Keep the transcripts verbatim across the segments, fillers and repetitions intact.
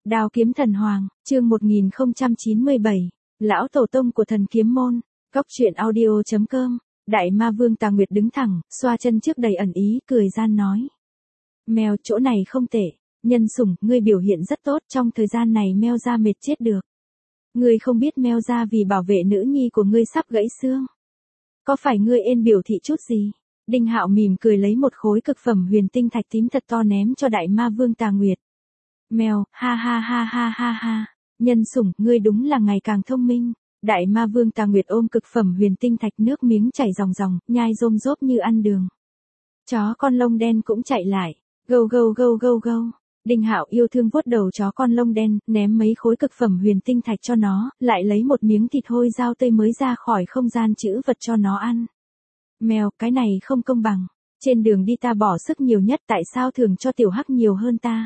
Đao kiếm thần hoàng, chương một nghìn không trăm chín mươi bảy, lão tổ tông của thần kiếm môn, góc truyện audio chấm com. Đại ma vương Tà Nguyệt đứng thẳng, xoa chân trước đầy ẩn ý, cười gian nói. Mèo, chỗ này không tệ, nhân sủng, ngươi biểu hiện rất tốt, trong thời gian này meo ra mệt chết được. Ngươi không biết meo ra vì bảo vệ nữ nhi của ngươi sắp gãy xương. Có phải ngươi ên biểu thị chút gì? Đinh Hạo mỉm cười lấy một khối cực phẩm huyền tinh thạch tím thật to ném cho đại ma vương Tà Nguyệt. Mèo, ha ha ha ha ha ha, nhân sủng, ngươi đúng là ngày càng thông minh. Đại ma vương Tà Nguyệt ôm cực phẩm huyền tinh thạch, nước miếng chảy ròng ròng, nhai rôm rốp như ăn đường. Chó con lông đen cũng chạy lại, gâu gâu gâu gâu gâu. Đinh Hạo yêu thương vuốt đầu chó con lông đen, ném mấy khối cực phẩm huyền tinh thạch cho nó, lại lấy một miếng thịt hôi dao tươi mới ra khỏi không gian trữ vật cho nó ăn. Mèo, cái này không công bằng. Trên đường đi ta bỏ sức nhiều nhất, tại sao thường cho tiểu hắc nhiều hơn ta?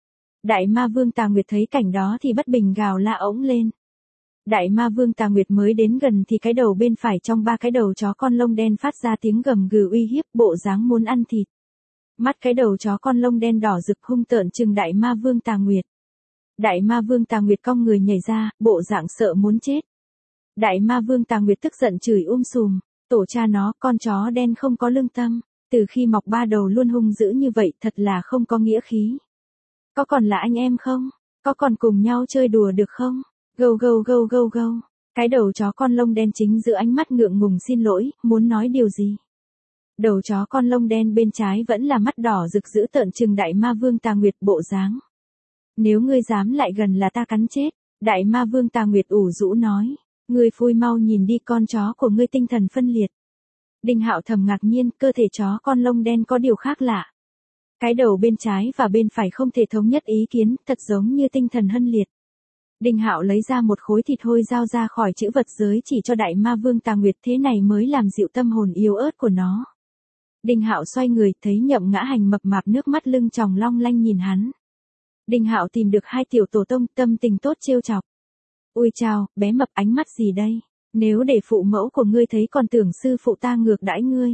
Đại ma vương Tà Nguyệt thấy cảnh đó thì bất bình gào la ống lên. Đại ma vương Tà Nguyệt mới đến gần thì cái đầu bên phải trong ba cái đầu chó con lông đen phát ra tiếng gầm gừ uy hiếp, bộ dáng muốn ăn thịt. Mắt cái đầu chó con lông đen đỏ rực hung tợn trừng đại ma vương Tà Nguyệt. Đại ma vương Tà Nguyệt cong người nhảy ra, bộ dạng sợ muốn chết. Đại ma vương Tà Nguyệt tức giận chửi um sùm, tổ cha nó, con chó đen không có lương tâm, từ khi mọc ba đầu luôn hung dữ như vậy, thật là không có nghĩa khí. Có còn là anh em không? Có còn cùng nhau chơi đùa được không? Gâu gâu gâu gâu gâu. Cái đầu chó con lông đen chính giữa ánh mắt ngượng ngùng xin lỗi, muốn nói điều gì? Đầu chó con lông đen bên trái vẫn là mắt đỏ rực dữ tợn trừng đại ma vương Tà Nguyệt bộ dáng. Nếu ngươi dám lại gần là ta cắn chết. Đại ma vương Tà Nguyệt ủ rũ nói. Ngươi phui mau nhìn đi, con chó của ngươi tinh thần phân liệt. Đinh Hạo thầm ngạc nhiên, cơ thể chó con lông đen có điều khác lạ. Cái đầu bên trái và bên phải không thể thống nhất ý kiến, thật giống như tinh thần hân liệt. Đinh Hạo lấy ra một khối thịt hôi dao ra khỏi chữ vật giới chỉ cho đại ma vương Tà Nguyệt, thế này mới làm dịu tâm hồn yếu ớt của nó. Đinh Hạo xoay người, thấy Nhậm Ngã Hành mập mạp nước mắt lưng tròng long lanh nhìn hắn. Đinh Hạo tìm được hai tiểu tổ tông, tâm tình tốt trêu chọc. Ui chào, bé mập, ánh mắt gì đây? Nếu để phụ mẫu của ngươi thấy còn tưởng sư phụ ta ngược đãi ngươi.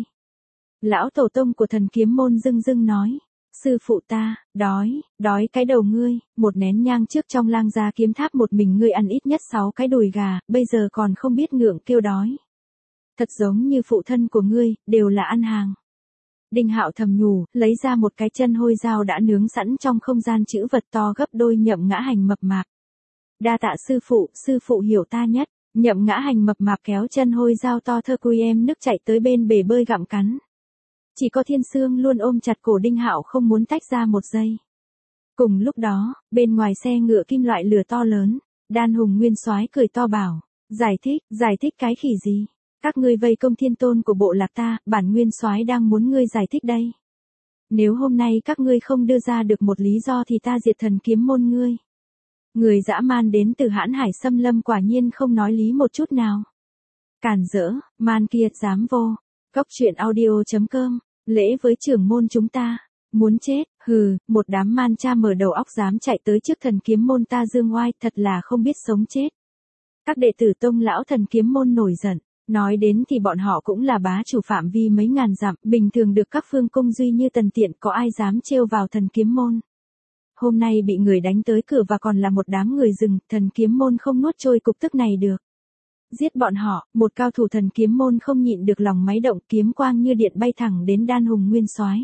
Lão tổ tông của thần kiếm môn dưng dưng nói. Sư phụ ta, đói, đói cái đầu ngươi, một nén nhang trước trong lang gia kiếm tháp một mình ngươi ăn ít nhất sáu cái đùi gà, bây giờ còn không biết ngượng kêu đói. Thật giống như phụ thân của ngươi, đều là ăn hàng. Đinh Hạo thầm nhủ, lấy ra một cái chân hôi dao đã nướng sẵn trong không gian trữ vật to gấp đôi Nhậm Ngã Hành mập mạp. Đa tạ sư phụ, sư phụ hiểu ta nhất. Nhậm Ngã Hành mập mạp kéo chân hôi dao to thơ cui em nước chạy tới bên bể bơi gặm cắn. Chỉ có Thiên Sương luôn ôm chặt cổ Đinh Hạo không muốn tách ra một giây. Cùng lúc đó, bên ngoài xe ngựa kim loại lửa to lớn, Đan Hùng Nguyên Soái cười to bảo, giải thích, giải thích cái khỉ gì? Các ngươi vây công thiên tôn của bộ lạc ta, bản Nguyên Soái đang muốn ngươi giải thích đây. Nếu hôm nay các ngươi không đưa ra được một lý do thì ta diệt thần kiếm môn ngươi. Người dã man đến từ Hãn Hải Xâm Lâm quả nhiên không nói lý một chút nào. Cản rỡ, man kia dám vô. Góc truyện audio chấm com. Lễ với trưởng môn chúng ta, muốn chết, hừ, một đám man cha mở đầu óc dám chạy tới trước thần kiếm môn ta dương oai, thật là không biết sống chết. Các đệ tử tông lão thần kiếm môn nổi giận, nói đến thì bọn họ cũng là bá chủ phạm vi mấy ngàn dặm, bình thường được các phương công duy như tần tiện, có ai dám trêu vào thần kiếm môn. Hôm nay bị người đánh tới cửa và còn là một đám người rừng, thần kiếm môn không nuốt trôi cục tức này được. Giết bọn họ, một cao thủ thần kiếm môn không nhịn được lòng máy động, kiếm quang như điện bay thẳng đến Đan Hùng Nguyên Soái.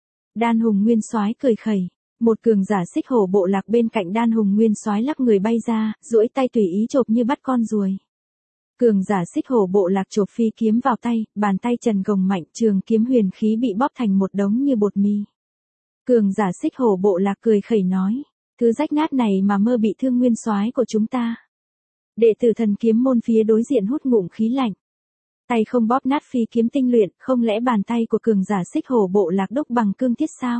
Đan Hùng Nguyên Soái cười khẩy, một cường giả xích hổ bộ lạc bên cạnh Đan Hùng Nguyên Soái lắc người bay ra, duỗi tay tùy ý chộp như bắt con ruồi. Cường giả xích hổ bộ lạc chộp phi kiếm vào tay, bàn tay trần gồng mạnh, trường kiếm huyền khí bị bóp thành một đống như bột mì. Cường giả xích hổ bộ lạc cười khẩy nói, thứ rách nát này mà mơ bị thương Nguyên Soái của chúng ta. Đệ tử thần kiếm môn phía đối diện hút ngụm khí lạnh. Tay không bóp nát phi kiếm tinh luyện, không lẽ bàn tay của cường giả xích hổ bộ lạc đúc bằng cương thiết sao?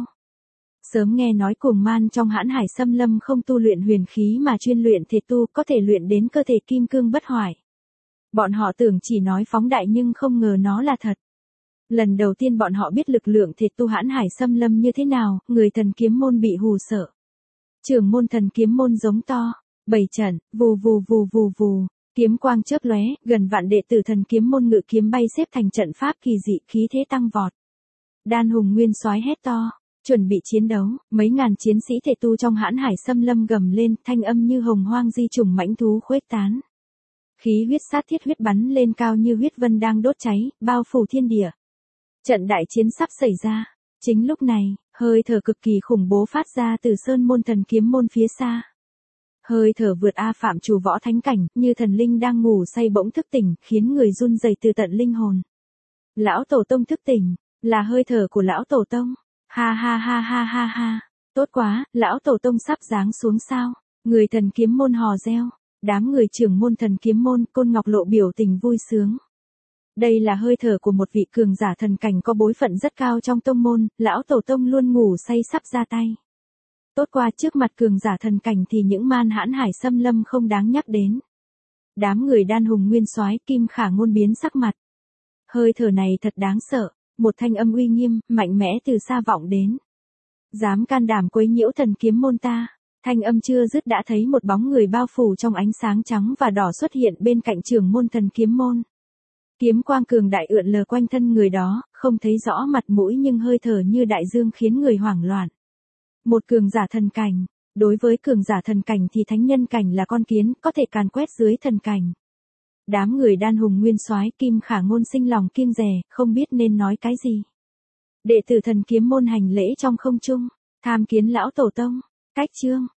Sớm nghe nói cuồng man trong Hãn Hải Xâm Lâm không tu luyện huyền khí mà chuyên luyện thể tu, có thể luyện đến cơ thể kim cương bất hoại. Bọn họ tưởng chỉ nói phóng đại nhưng không ngờ nó là thật. Lần đầu tiên bọn họ biết lực lượng thể tu Hãn Hải Xâm Lâm như thế nào, người thần kiếm môn bị hù sợ. Trưởng môn thần kiếm môn giống to. Bảy trận, vù vù vù vù vù, kiếm quang chớp lóe, gần vạn đệ tử thần kiếm môn ngự kiếm bay xếp thành trận pháp kỳ dị, khí thế tăng vọt. Đan Hùng Nguyên Soái hét to, Chuẩn bị chiến đấu, mấy ngàn chiến sĩ thể tu trong hãn hải xâm lâm gầm lên, thanh âm như hồng hoang di trùng mãnh thú khuếch tán. Khí huyết sát thiết huyết bắn lên cao như huyết vân đang đốt cháy, bao phủ thiên địa. Trận đại chiến sắp xảy ra. Chính lúc này, hơi thở cực kỳ khủng bố phát ra từ sơn môn thần kiếm môn phía xa. Hơi thở vượt A phạm chủ võ thánh cảnh, như thần linh đang ngủ say bỗng thức tỉnh, khiến người run rẩy từ tận linh hồn. Lão Tổ Tông thức tỉnh, là hơi thở của Lão Tổ Tông. Ha ha ha ha ha ha, tốt quá, Lão Tổ Tông sắp giáng xuống sao? Người thần kiếm môn hò reo, đám người trưởng môn thần kiếm môn, Côn Ngọc lộ biểu tình vui sướng. Đây là hơi thở của một vị cường giả thần cảnh có bối phận rất cao trong tông môn, Lão Tổ Tông luôn ngủ say sắp ra tay. Tốt qua trước mặt cường giả thần cảnh thì những man hãn hải xâm lâm không đáng nhắc đến. Đám người đan hùng nguyên soái Kim Khả Ngôn biến sắc mặt. Hơi thở này thật đáng sợ, một thanh âm uy nghiêm, mạnh mẽ từ xa vọng đến. Dám can đảm quấy nhiễu thần kiếm môn ta. Thanh âm chưa dứt đã thấy một bóng người bao phủ trong ánh sáng trắng và đỏ xuất hiện bên cạnh trưởng môn thần kiếm môn. Kiếm quang cường đại ượn lờ quanh thân người đó, không thấy rõ mặt mũi nhưng hơi thở như đại dương khiến người hoảng loạn. Một cường giả thần cảnh, đối với cường giả thần cảnh thì thánh nhân cảnh là con kiến, có thể càn quét dưới thần cảnh. Đám người đan hùng nguyên soái Kim Khả Ngôn sinh lòng kiêng dè, không biết nên nói cái gì. Đệ tử thần kiếm môn hành lễ trong không trung, tham kiến Lão Tổ Tông, cách chương.